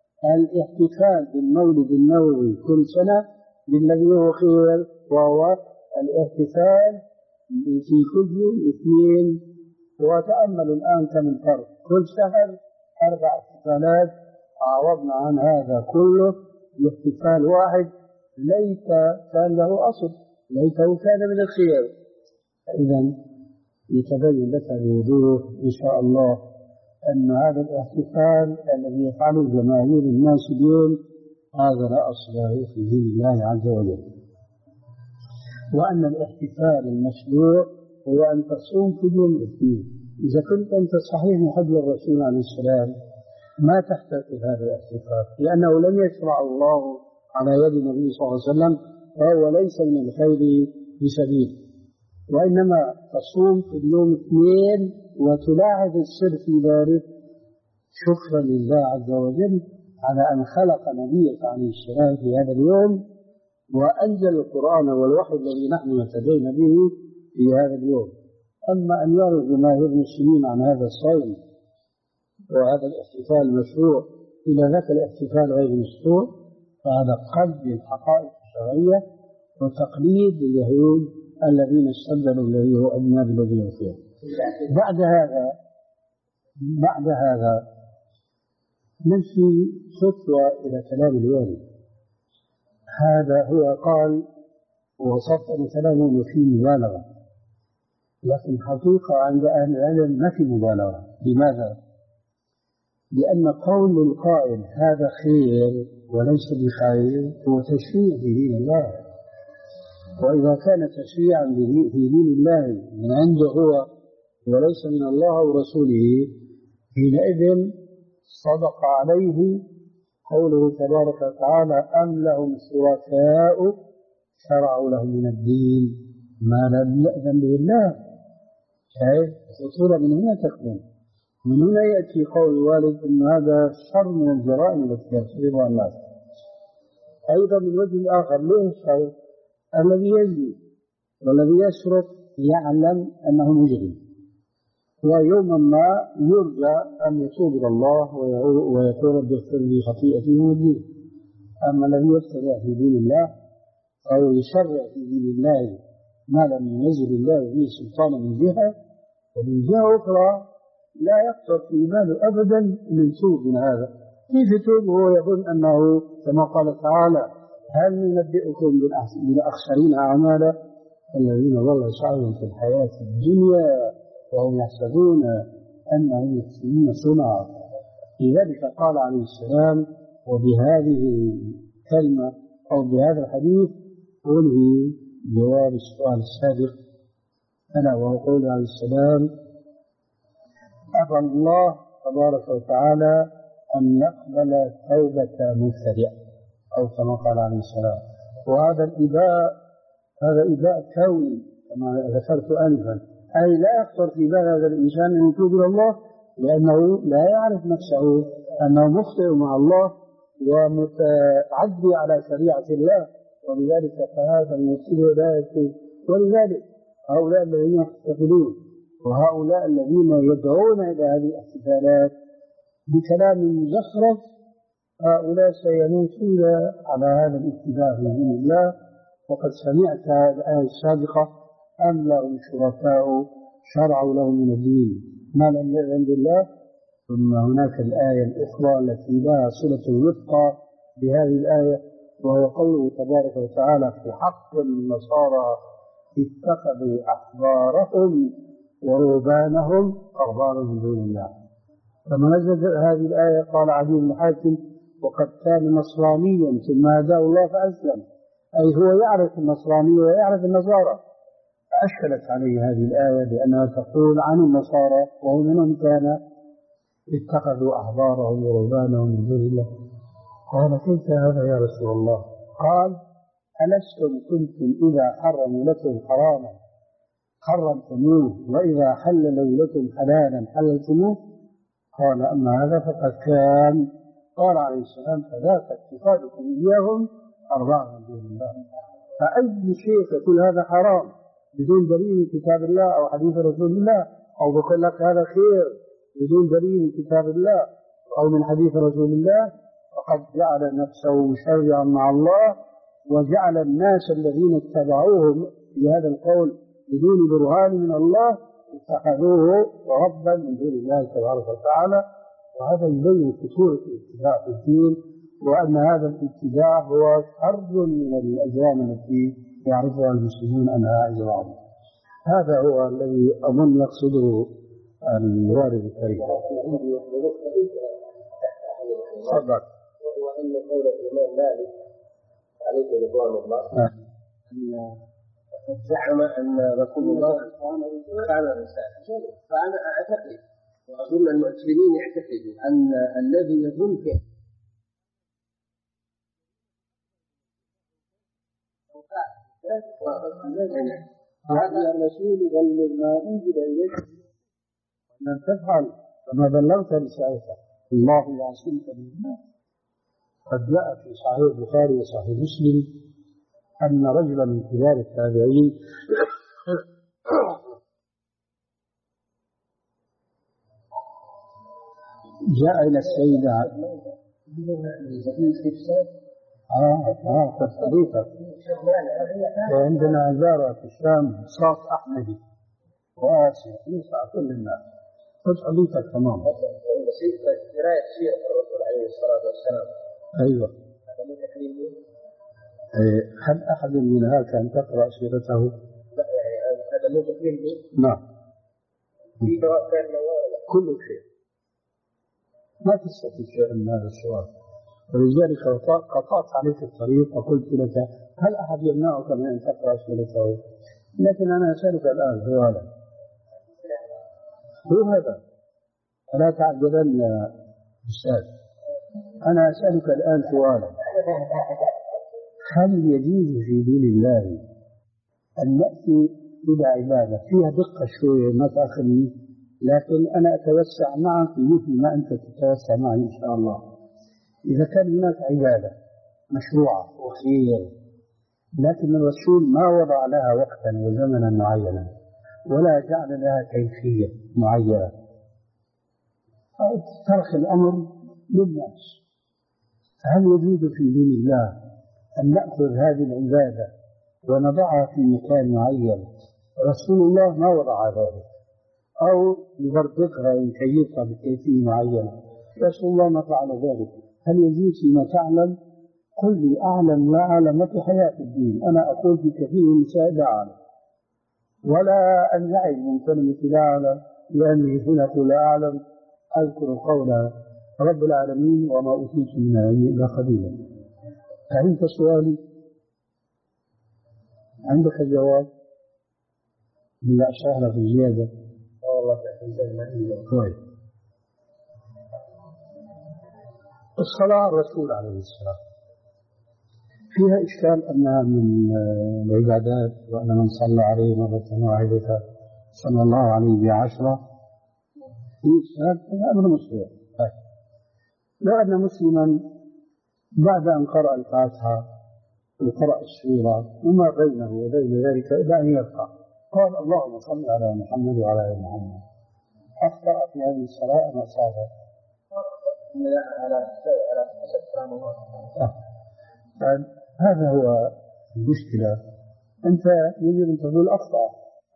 الاحتفال بالمولد النبوي كل سنة بالذي هو خير، وهو الاحتفال في كل يوم اثنين. وتأملوا الآن كم الفرق، كل شهر أربع احتفالات، عوضنا عن هذا كله باحتفال واحد ليس كان له أصل، ليته كان من الخير. إذن يتبين لك بوضوح إن شاء الله أن هذا الاحتفال الذي يفعله جماهير الناس اليوم هذا لا أصل له في دين الله عز وجل، وأن الاحتفال المشروع هو أن تصوم في يوم الاثنين. إذا كنت أنت صحيح محب الرسول عليه السلام ما تحتفل هذا الاحتفال، لأنه لم يشرع الله على يد النبي صلى الله عليه وسلم، فهو ليس من الخير بسبيل، وإنما تصوم في اليوم اثنين وتلاحظ السر في ذلك شكرا لله عز وجل على أن خلق نبيك عليه السلام في هذا اليوم وأنزل القرآن والوحي الذي نحن نتدين به في هذا اليوم. أما أن يرى جماهير المسلمين عن هذا الصوم وهذا الاحتفال المشروع إلى ذاك الاحتفال غير مشروع، فهذا قلب الحقائق الشرعية وتقليد اليهود الذين استبدلوا الذي هو أدنى بالذي هو خير. بعد هذا بعد هذا نمشي خطوة إلى كلام الوالد. هذا هو قال وصف أن كلامه فيه مبالغة، لكن حقيقة عند أهل العلم ما في مبالغة. لماذا؟ لأن قول القائل هذا خير وليس بخير هو تشريع في دين الله، وإذا كان تشريعا في دين الله من عنده هو وليس من الله ورسوله حينئذ صدق عليه قوله تبارك وتعالى أم لهم شركاء شرعوا لهم من الدين ما لم يأذن به الله. شايف الخطورة من هنا تكمن، من هنا يأتي قول الوالد أن هذا شر من الجرائم التي يرتكبها الناس. أيضا من وجه آخر له الشر الذي يزني والذي يسرق يعلم أنه مجرم، ويوما ما يرجى أن يتوب إلى الله ويقول رب اغفر لي خطيئتي ويهديه. أما الذي يبتدع في دين الله أو يشرع في دين الله ما لم ينزل الله به سلطانا من جهة، ومن جهة أخرى لا يقصر في إيمانه أبدا من سوء من هذا. كيف يتوب وهو يظن أنه كما قال تعالى هل ننبئكم بالأخسرين أعمالا الذين ضل سعيهم في الحياة الدنيا وهم يحسبون أنهم يحسنون صنعا. لذلك قال عليه السلام وبهذه الكلمة أو بهذا الحديث أنهي جواب السؤال السابق، ألا وهو قول عليه السلام أبى الله تبارك وتعالى أن يقبل توبة مبتدع أو كما قال عليه السلام. وهذا الإباء هذا إباء كوني كما ذكرت آنفا، أي لا يخطر في بال هذا الإنسان أن يتوب إلى الله لأنه لا يعرف نفسه أنه مخطئ مع الله ومتعدي على شريعة الله، ولذلك فهذا المسيء لا يتوب. ولذلك هؤلاء الذين يحتفلون وهؤلاء الذين يدعون إلى هذه الاحتفالات بكلام مزخرف هؤلاء سيموتون على هذا الاتباع في دين الله. وقد سمعت الآية السابقة أم لهم شركاء شرعوا لهم من الدين ما لم يأذن بالله. ثم هناك الآية الأخرى التي لها صلة وثقى بهذه الآية، وهو قوله تبارك وتعالى في حق النصارى اتخذوا أحبارهم ورهبانهم أربابا من دون الله. لما نزلت هذه الآية قال عدي بن حاتم وقد كان نصرانيا ثم هداه الله فأسلم، أي هو يعرف النصرانية ويعرف النصارى. فأشكلت عليه هذه الآية لأنها تقول عن النصارى وهم منهم كان اتخذوا أحبارهم ورهبانهم من دون الله. قال كيف هذا يا رسول الله؟ قال ألستم كنتم إذا حرموا لكم حراما حرمتموه وإذا حللوا لكم حلالا حللتموه؟ قال أما هذا فقد كان. قال عليه السلام فذاك اتخاذكم إياهم أربابا من دون الله. فأي شيء تقول هذا حرام بدون دليل من كتاب الله أو حديث رسول الله، أو بقول لك هذا خير بدون دليل من كتاب الله أو من حديث رسول الله، فقد جعل نفسه مشرعا مع الله وجعل الناس الذين اتبعوه في هذا القول بدون برهان من الله اتخذوه ربا من دون الله تبارك وتعالى. وهذا يبين خطورة الاتباع في الدين، وأن هذا الاتباع هو شر من الأجرام التي يعرفها المسلمون أنها أجرام. هذا هو الذي أظن يقصده الوارد الكريم. صدق. وأن قول الإمام مالك عليه رضوان الله أن زعم أن رسول الله كان رسالة. فأنا أعتقد وأظن المسلمين يعتقدوا أن الذي يظن به هذا الرسول يبلغ ما أنزل إليك لن تفعل فما بلغت رسالته الله يعصمك من الناس. قد جاء في صحيح البخاري وصحيح مسلم أن رجلا من كبار التابعين جاء إلى السيدة آه آه قد حديثك وعندنا عبارة في الشام صاف أحمدي وآسي يسعى كل الناس قد حديثك تمام. قراءة سيرة الرسول عليه الصلاة والسلام. أيوة. هل أحد من هذا كان تقرأ سيرته؟ لا يعني هذا مو تكليم. نعم. في كان كل شيء ما تستفيد شيئا من هذا السؤال، ولذلك قطعت عليك الطريق وقلت لك هل أحد يمنعك من أن تقرأ أسئلته؟ لكن أنا أسألك الآن سؤالا، هو هذا، فلا تعجبن يا أستاذ، أنا أسألك الآن سؤالا، هل يجوز في دين الله أن نأتي إلى عبادة فيها دقة شوية ما تأخذني، لكن أنا أتوسع معك مثل ما أنت تتوسع معي إن شاء الله. إذا كان هناك عبادة مشروعة وخير، لكن الرسول ما وضع لها وقتا وزمنا معينا ولا جعل لها كيفية معينة، ترك الأمر للناس، هل يجوز في دين الله أن نأخذ هذه العبادة ونضعها في مكان معين رسول الله ما وضع ذلك، أو نبرقها ونكيفها بكيفية معينة رسول الله ما فعل ذلك؟ هل يجوز فيما تعلم؟ قل لي أعلم لا أعلم في حياة الدين، أنا أقول في كثير من النساء لا أعلم، ولا أنزعج من كلمة لا أعلم، لأني هنا أقول لا أعلم أذكر قول رب العالمين وما أوتيت من العلم إلا قليلا. فهمت سؤالي؟ عندك الجواب؟ لا أشرح في الزيادة. والله تحسن طيب، الصلاة على الرسول عليه السلام فيها إشكال أنها من العبادات، وأن من صلى عليه مرة واحدة صلى الله عليه بعشرة، في إشكال هذا أمر مسلم. لو أن مسلما بعد أن قرأ الفاتحة وقرأ السورة وما بينه وبين ذلك إلى أن يرفع قال اللهم صل على محمد وعلى آل محمد، أخطأ في هذه الصلاة أم أصابها؟ هذا هو المشكلة، أنت يجب أن تقول أخطأ،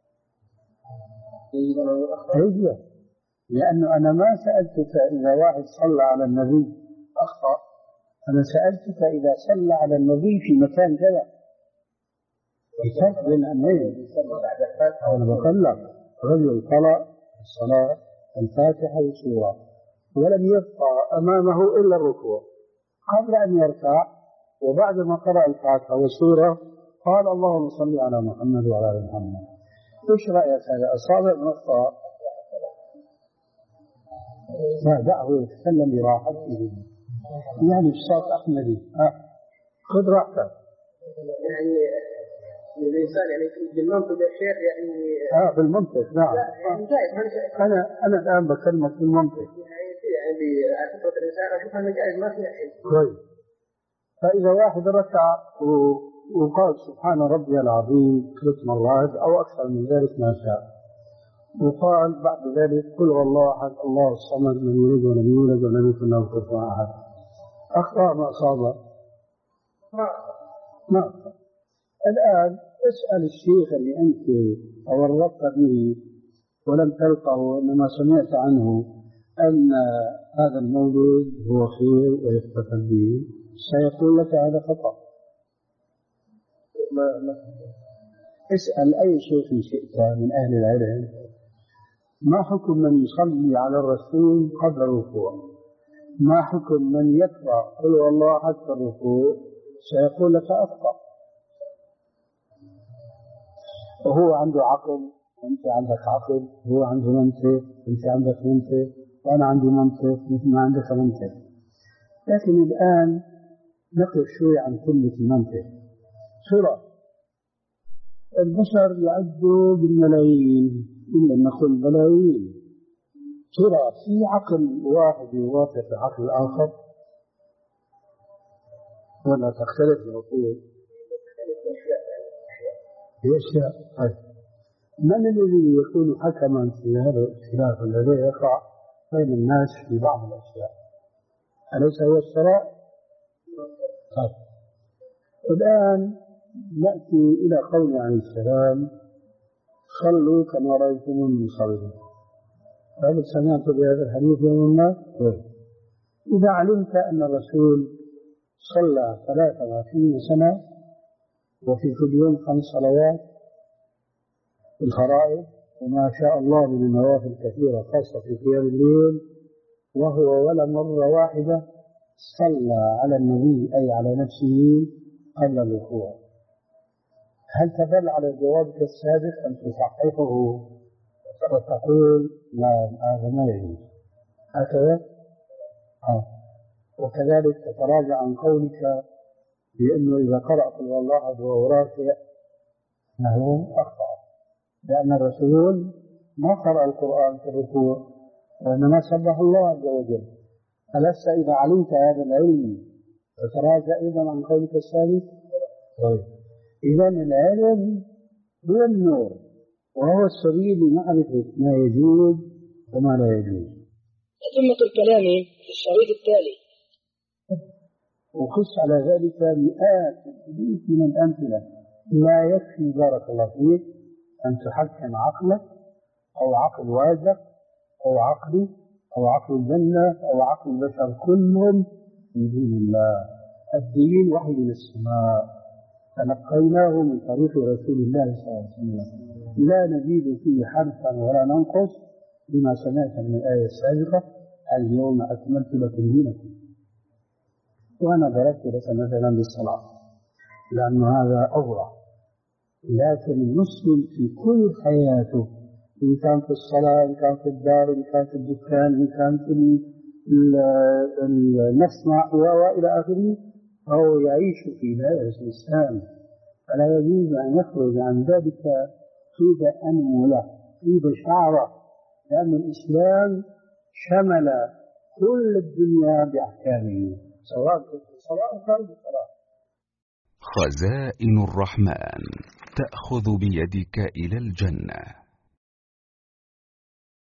يجب، لأنه أنا ما سألتك إذا واحد صلى على النبي أخطأ، أنا سألتك إذا صلى على النبي في مكان كذا، فرق بين أمرين. أنا بقول لك رجل قرأ الصلاة الفاتحة والسورة ولم يبقى أمامه إلا الركوع، قبل أن يركع وبعد ما قرأ الفاتحة والسورة قال اللهم صل على محمد وعلى آل محمد، إيش رأيك هذا؟ أصابع نقطة؟ ما دعه يتكلم براحته، يعني بصوت أحمدي، ها خذ راحتك. يعني الإنسان يعني بالمنطق يا شيخ يعني اه بالمنطق نعم. أنا أنا الآن بكلمك بالمنطق. يعني بعاطفة الإنسان أشوف أنه جائز ما في شيء. كويس. فإذا واحد ركع وقال سبحان ربي العظيم ثلاث مرات أو أكثر من ذلك ما شاء، وقال بعد ذلك قل والله أحد الله الصمد لم يلد ولم يولد ولم يكن له كفوا أحد، أخطأ ما أصاب؟ ما الآن اسأل الشيخ اللي أنت تورطت به ولم تلقه وإنما سمعت عنه أن هذا المولد هو خير ويحتفل به، سيقول لك هذا خطأ. ما ما اسأل أي شيخ شئت من أهل العلم ما حكم من يصلي على الرسول قبل الركوع، ما حكم من يقرأ قل والله حتى الركوع، سيقول لك أخطأ. وهو عنده عقل وأنت عندك عقل، هو عنده منطق وأنت عندك منطق، وأنا عندي منطق مثل ما عندك منطق، لكن الآن نقف شوي عن كلمة المنطق. سورة البشر يعدوا بالملايين إلا أن نقول ملايين، ترى في عقل واحد يوافق عقل آخر ولا تختلف العقول؟ في أشياء. من الذي يكون حكما في هذا الاختلاف الذي يقع بين الناس في بعض الأشياء؟ أليس هو الشرع؟ طيب. الآن نأتي إلى قول عليه السلام صلوا كما رأيتموني يصلي. هل سمعت بهذا الحديث يوم ما؟ إذا علمت أن الرسول صلى ثلاثة وعشرين سنة وفي كل يوم خمس صلوات الفرائض وما شاء الله من النوافل كثيرة خاصة في قيام الليل، وهو ولا مرة واحدة صلى على النبي أي على نفسه قبل الركوع. هل تدل على جوابك السابق أن تصححه وتقول لا هذا ما يجوز هكذا؟ آه. وكذلك تتراجع عن قولك بأنه إذا قرأ قل الله وهو راكع أنه أخطأ، لأن الرسول ما قرأ القرآن في الركوع وإنما سبح الله عز وجل. ألست إذا علمت هذا العلم تتراجع أيضا عن قولك السابق؟ طيب، إذا العلم هو النور وهو السبيل لمعرفة ما يجوز وما لا يجوز. أتمة الكلام في الشريط التالي. وقس على ذلك مئات من الأمثلة. لا يكفي بارك الله فيك أن تحكم عقلك أو عقل والدك أو عقلي أو عقل الجنة أو عقل البشر، كلهم في دين الله. الدين وحي من السماء تلقيناه من طريق رسول الله صلى الله عليه وسلم، لا نزيد فيه حرفا ولا ننقص بما سمعت من الآية السابقة اليوم أكملت لكم دينكم. وأنا ضربت لك مثلا بالصلاة لأن هذا أوضح، لكن المسلم في كل حياته إن كان في الصلاة إن كان في الدار إن كان في الدكان إن كان في المصنع وإلى آخره فهو يعيش في دائرة الإسلام، فلا يجوز أن يخرج عن ذلك طيب أنملة طيب شعرة، لأن الإسلام شمل كل الدنيا بأحكامه سواء في الصلاة أو خارج الصلاة. خزائن الرحمن تأخذ بيدك إلى الجنة.